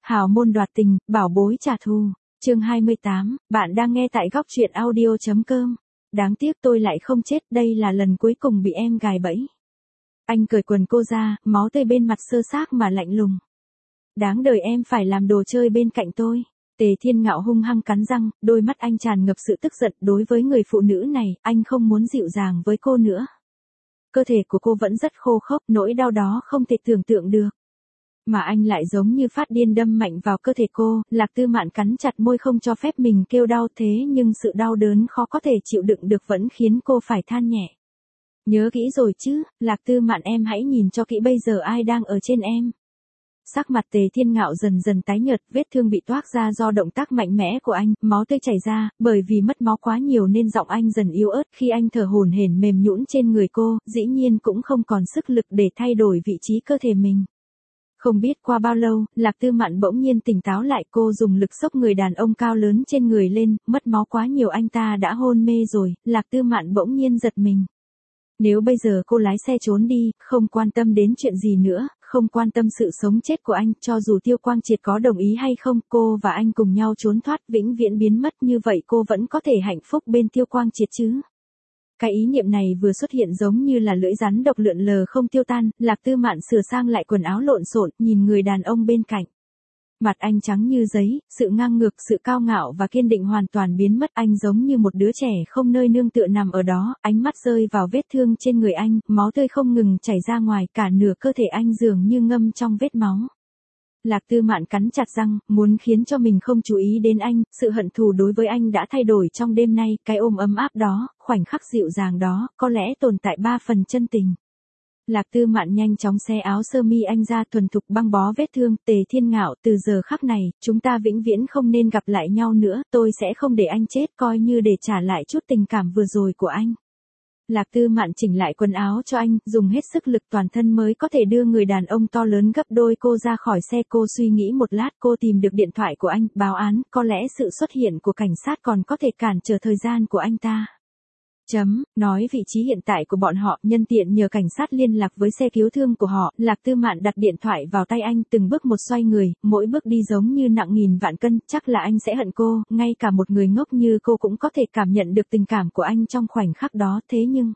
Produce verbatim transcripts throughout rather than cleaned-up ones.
Hào môn đoạt tình, bảo bối trả thù. Chương hai mươi tám, bạn đang nghe tại góc truyện audio chấm com. Đáng tiếc tôi lại không chết, đây là lần cuối cùng bị em gài bẫy. Anh cởi quần cô ra, máu tươi bên mặt sơ xác mà lạnh lùng. Đáng đời em phải làm đồ chơi bên cạnh tôi. Tề Thiên Ngạo hung hăng cắn răng, đôi mắt anh tràn ngập sự tức giận. Đối với người phụ nữ này, anh không muốn dịu dàng với cô nữa. Cơ thể của cô vẫn rất khô khốc, nỗi đau đó không thể tưởng tượng được. Mà anh lại giống như phát điên đâm mạnh vào cơ thể cô. Lạc Tư Mạn cắn chặt môi không cho phép mình kêu đau, thế nhưng sự đau đớn khó có thể chịu đựng được vẫn khiến cô phải than nhẹ. Nhớ kỹ rồi chứ, Lạc Tư Mạn, em hãy nhìn cho kỹ bây giờ ai đang ở trên em. Sắc mặt Tề Thiên Ngạo dần dần tái nhợt, vết thương bị toác ra do động tác mạnh mẽ của anh, máu tươi chảy ra, bởi vì mất máu quá nhiều nên giọng anh dần yếu ớt. Khi anh thở hổn hển mềm nhũn trên người cô, dĩ nhiên cũng không còn sức lực để thay đổi vị trí cơ thể mình. Không biết qua bao lâu, Lạc Tư Mạn bỗng nhiên tỉnh táo lại, cô dùng lực xốc người đàn ông cao lớn trên người lên, mất máu quá nhiều anh ta đã hôn mê rồi. Lạc Tư Mạn bỗng nhiên giật mình. Nếu bây giờ cô lái xe trốn đi, không quan tâm đến chuyện gì nữa, không quan tâm sự sống chết của anh, cho dù Tiêu Quang Triệt có đồng ý hay không, cô và anh cùng nhau trốn thoát, vĩnh viễn biến mất, như vậy cô vẫn có thể hạnh phúc bên Tiêu Quang Triệt chứ. Cái ý niệm này vừa xuất hiện giống như là lưỡi rắn độc lượn lờ không tiêu tan. Lạc Tư Mạn sửa sang lại quần áo lộn xộn, nhìn người đàn ông bên cạnh. Mặt anh trắng như giấy, sự ngang ngược, sự cao ngạo và kiên định hoàn toàn biến mất. Anh giống như một đứa trẻ không nơi nương tựa nằm ở đó, ánh mắt rơi vào vết thương trên người anh, máu tươi không ngừng chảy ra ngoài, cả nửa cơ thể anh dường như ngâm trong vết máu. Lạc Tư Mạn cắn chặt răng, muốn khiến cho mình không chú ý đến anh, sự hận thù đối với anh đã thay đổi trong đêm nay, cái ôm ấm áp đó, khoảnh khắc dịu dàng đó, có lẽ tồn tại ba phần chân tình. Lạc Tư Mạn nhanh chóng xé áo sơ mi anh ra, thuần thục băng bó vết thương. Tề Thiên Ngạo, từ giờ khắc này, chúng ta vĩnh viễn không nên gặp lại nhau nữa, tôi sẽ không để anh chết, coi như để trả lại chút tình cảm vừa rồi của anh. Lạc Tư Mạn chỉnh lại quần áo cho anh, dùng hết sức lực toàn thân mới có thể đưa người đàn ông to lớn gấp đôi cô ra khỏi xe. Cô suy nghĩ một lát, cô tìm được điện thoại của anh, báo án, có lẽ sự xuất hiện của cảnh sát còn có thể cản trở thời gian của anh ta. Chấm, nói vị trí hiện tại của bọn họ, nhân tiện nhờ cảnh sát liên lạc với xe cứu thương của họ. Lạc Tư Mạn đặt điện thoại vào tay anh, từng bước một xoay người, mỗi bước đi giống như nặng nghìn vạn cân, chắc là anh sẽ hận cô, ngay cả một người ngốc như cô cũng có thể cảm nhận được tình cảm của anh trong khoảnh khắc đó, thế nhưng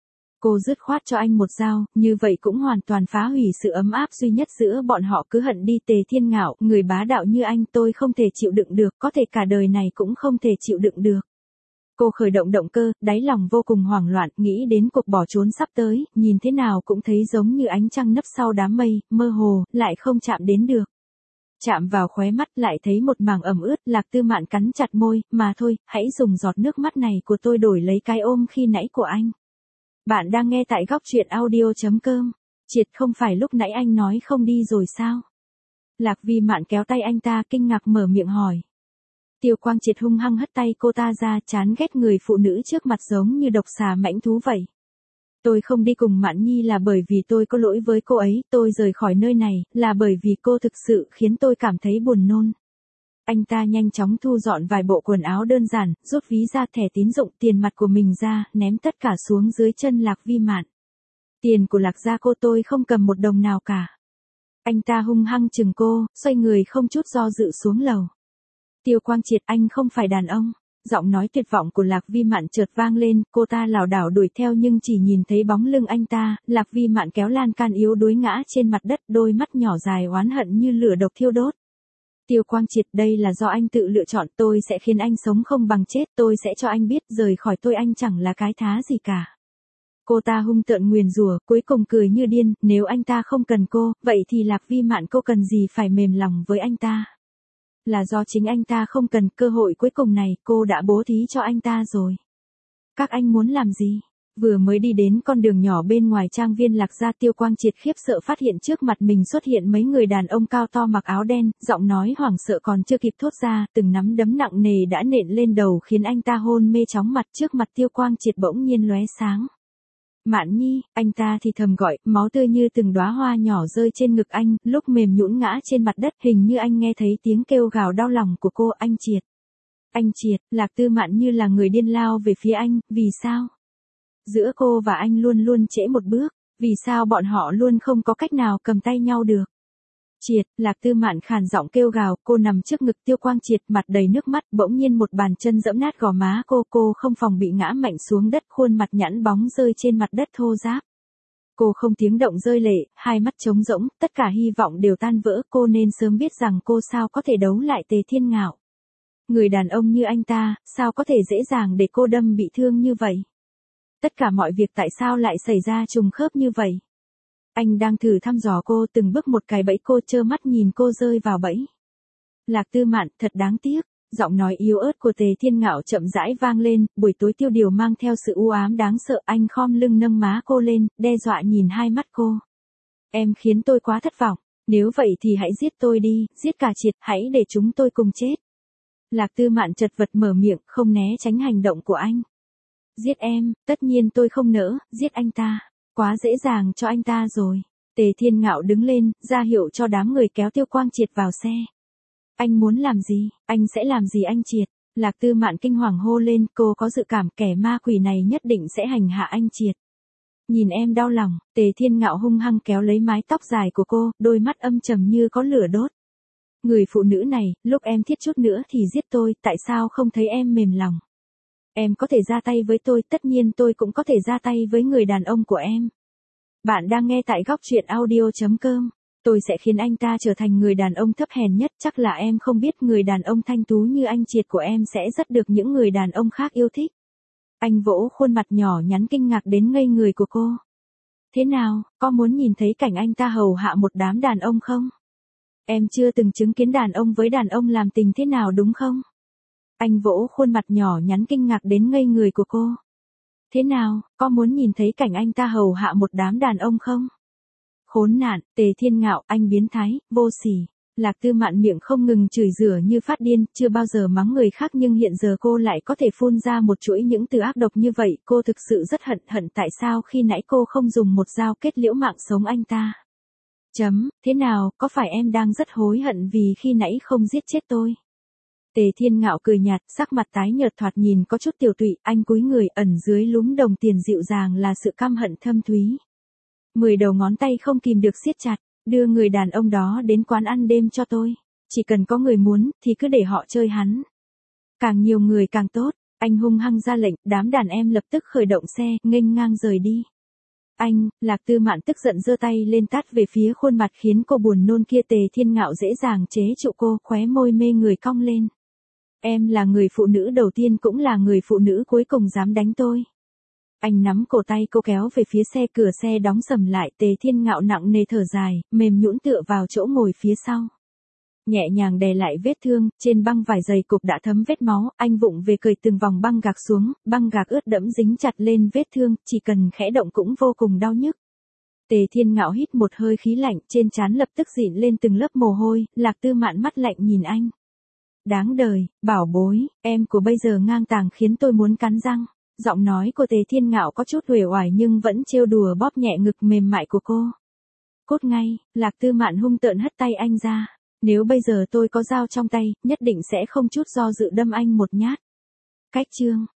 cô dứt khoát cho anh một dao, như vậy cũng hoàn toàn phá hủy sự ấm áp duy nhất giữa bọn họ. Cứ hận đi Tề Thiên Ngạo, người bá đạo như anh tôi không thể chịu đựng được, có thể cả đời này cũng không thể chịu đựng được. Cô khởi động động cơ, đáy lòng vô cùng hoảng loạn, nghĩ đến cuộc bỏ trốn sắp tới, nhìn thế nào cũng thấy giống như ánh trăng nấp sau đám mây, mơ hồ, lại không chạm đến được. Chạm vào khóe mắt lại thấy một mảng ẩm ướt. Lạc Tư Mạn cắn chặt môi, mà thôi, hãy dùng giọt nước mắt này của tôi đổi lấy cái ôm khi nãy của anh. Bạn đang nghe tại góc truyện audio chấm com. Triệt, không phải lúc nãy anh nói không đi rồi sao? Lạc Vi Mạn kéo tay anh ta, kinh ngạc mở miệng hỏi. Tiêu Quang Triệt hung hăng hất tay cô ta ra, chán ghét người phụ nữ trước mặt giống như độc xà mãnh thú vậy. Tôi không đi cùng Mạn Nhi là bởi vì tôi có lỗi với cô ấy, tôi rời khỏi nơi này, là bởi vì cô thực sự khiến tôi cảm thấy buồn nôn. Anh ta nhanh chóng thu dọn vài bộ quần áo đơn giản, rút ví ra, thẻ tín dụng, tiền mặt của mình ra, ném tất cả xuống dưới chân Lạc Vi Mạn. Tiền của Lạc gia cô tôi không cầm một đồng nào cả. Anh ta hung hăng chừng cô, xoay người không chút do dự xuống lầu. Tiêu Quang Triệt, anh không phải đàn ông. Giọng nói tuyệt vọng của Lạc Vi Mạn chợt vang lên, cô ta lảo đảo đuổi theo nhưng chỉ nhìn thấy bóng lưng anh ta. Lạc Vi Mạn kéo lan can yếu đuối ngã trên mặt đất, đôi mắt nhỏ dài oán hận như lửa độc thiêu đốt. Tiêu Quang Triệt, đây là do anh tự lựa chọn, tôi sẽ khiến anh sống không bằng chết, tôi sẽ cho anh biết rời khỏi tôi anh chẳng là cái thá gì cả. Cô ta hung tợn nguyền rủa, cuối cùng cười như điên, nếu anh ta không cần cô, vậy thì Lạc Vi Mạn cô cần gì phải mềm lòng với anh ta. Là do chính anh ta không cần, cơ hội cuối cùng này cô đã bố thí cho anh ta rồi. Các anh muốn làm gì? Vừa mới đi đến con đường nhỏ bên ngoài trang viên Lạc gia, Tiêu Quang Triệt khiếp sợ phát hiện trước mặt mình xuất hiện mấy người đàn ông cao to mặc áo đen, giọng nói hoảng sợ còn chưa kịp thốt ra, từng nắm đấm nặng nề đã nện lên đầu khiến anh ta hôn mê chóng mặt. Trước mặt Tiêu Quang Triệt bỗng nhiên lóe sáng. Mạn Nhi, anh ta thì thầm gọi, máu tươi như từng đóa hoa nhỏ rơi trên ngực anh, lúc mềm nhũn ngã trên mặt đất, hình như anh nghe thấy tiếng kêu gào đau lòng của cô. Anh Triệt. Anh Triệt, Lạc Tư Mạn như là người điên lao về phía anh, vì sao? Giữa cô và anh luôn luôn trễ một bước, vì sao bọn họ luôn không có cách nào cầm tay nhau được? Triệt, Lạc Tư Mạn khàn giọng kêu gào, cô nằm trước ngực Tiêu Quang Triệt, mặt đầy nước mắt, bỗng nhiên một bàn chân giẫm nát gò má cô, cô không phòng bị ngã mạnh xuống đất, khuôn mặt nhẵn bóng rơi trên mặt đất thô ráp. Cô không tiếng động rơi lệ, hai mắt trống rỗng, tất cả hy vọng đều tan vỡ, cô nên sớm biết rằng cô sao có thể đấu lại Tề Thiên Ngạo. Người đàn ông như anh ta, sao có thể dễ dàng để cô đâm bị thương như vậy? Tất cả mọi việc tại sao lại xảy ra trùng khớp như vậy? Anh đang thử thăm dò cô, từng bước một cài bẫy cô, trơ mắt nhìn cô rơi vào bẫy. Lạc Tư Mạn, thật đáng tiếc. Giọng nói yếu ớt của Tề Thiên Ngạo chậm rãi vang lên, buổi tối tiêu điều mang theo sự u ám đáng sợ, anh khom lưng nâng má cô lên, đe dọa nhìn hai mắt cô. Em khiến tôi quá thất vọng, nếu vậy thì hãy giết tôi đi, giết cả Triệt, hãy để chúng tôi cùng chết. Lạc Tư Mạn chật vật mở miệng, không né tránh hành động của anh. Giết em, tất nhiên tôi không nỡ, giết anh ta, quá dễ dàng cho anh ta rồi. Tề Thiên Ngạo đứng lên, ra hiệu cho đám người kéo Tiêu Quang Triệt vào xe. Anh muốn làm gì, anh sẽ làm gì anh Triệt? Lạc Tư Mạn kinh hoàng hô lên, cô có dự cảm kẻ ma quỷ này nhất định sẽ hành hạ anh Triệt. Nhìn em đau lòng, Tề Thiên Ngạo hung hăng kéo lấy mái tóc dài của cô, đôi mắt âm trầm như có lửa đốt. Người phụ nữ này, lúc em thiết chút nữa thì giết tôi, tại sao không thấy em mềm lòng? Em có thể ra tay với tôi, tất nhiên tôi cũng có thể ra tay với người đàn ông của em. Bạn đang nghe tại góc truyện audio chấm com. Tôi sẽ khiến anh ta trở thành người đàn ông thấp hèn nhất, chắc là em không biết người đàn ông thanh tú như anh Triệt của em sẽ rất được những người đàn ông khác yêu thích. Anh vỗ khuôn mặt nhỏ nhắn kinh ngạc đến ngây người của cô. Thế nào, có muốn nhìn thấy cảnh anh ta hầu hạ một đám đàn ông không? Em chưa từng chứng kiến đàn ông với đàn ông làm tình thế nào đúng không? Anh vỗ khuôn mặt nhỏ nhắn kinh ngạc đến ngây người của cô. Thế nào, có muốn nhìn thấy cảnh anh ta hầu hạ một đám đàn ông không? Khốn nạn, Tề Thiên Ngạo, anh biến thái, vô sỉ. Lạc Tư Mạn miệng không ngừng chửi rủa như phát điên, chưa bao giờ mắng người khác nhưng hiện giờ cô lại có thể phun ra một chuỗi những từ ác độc như vậy, cô thực sự rất hận hận tại sao khi nãy cô không dùng một dao kết liễu mạng sống anh ta. Chấm, thế nào, có phải em đang rất hối hận vì khi nãy không giết chết tôi? Tề Thiên Ngạo cười nhạt, sắc mặt tái nhợt thoạt nhìn có chút tiểu tụy, anh cúi người, ẩn dưới lúm đồng tiền dịu dàng là sự căm hận thâm thúy. Mười đầu ngón tay không kìm được siết chặt, đưa người đàn ông đó đến quán ăn đêm cho tôi. Chỉ cần có người muốn, thì cứ để họ chơi hắn. Càng nhiều người càng tốt, anh hung hăng ra lệnh, đám đàn em lập tức khởi động xe, nghênh ngang rời đi. Anh, Lạc Tư Mạn tức giận giơ tay lên tát về phía khuôn mặt khiến cô buồn nôn kia. Tề Thiên Ngạo dễ dàng chế trụ cô, khóe môi mê người cong lên. Em là người phụ nữ đầu tiên cũng là người phụ nữ cuối cùng dám đánh tôi. Anh nắm cổ tay cô kéo về phía xe, cửa xe đóng sầm lại, Tề Thiên Ngạo nặng nề thở dài, mềm nhũn tựa vào chỗ ngồi phía sau. Nhẹ nhàng đè lại vết thương, trên băng vải dày cục đã thấm vết máu, anh vụng về cởi từng vòng băng gạc xuống, băng gạc ướt đẫm dính chặt lên vết thương, chỉ cần khẽ động cũng vô cùng đau nhức. Tề Thiên Ngạo hít một hơi khí lạnh, trên trán lập tức dịn lên từng lớp mồ hôi, Lạc Tư Mạn mắt lạnh nhìn anh. Đáng đời, bảo bối, em của bây giờ ngang tàng khiến tôi muốn cắn răng. Giọng nói của Tề Thiên Ngạo có chút uể oải nhưng vẫn trêu đùa bóp nhẹ ngực mềm mại của cô. Cút ngay, Lạc Tư Mạn hung tợn hất tay anh ra. Nếu bây giờ tôi có dao trong tay, nhất định sẽ không chút do dự đâm anh một nhát. Cách chương.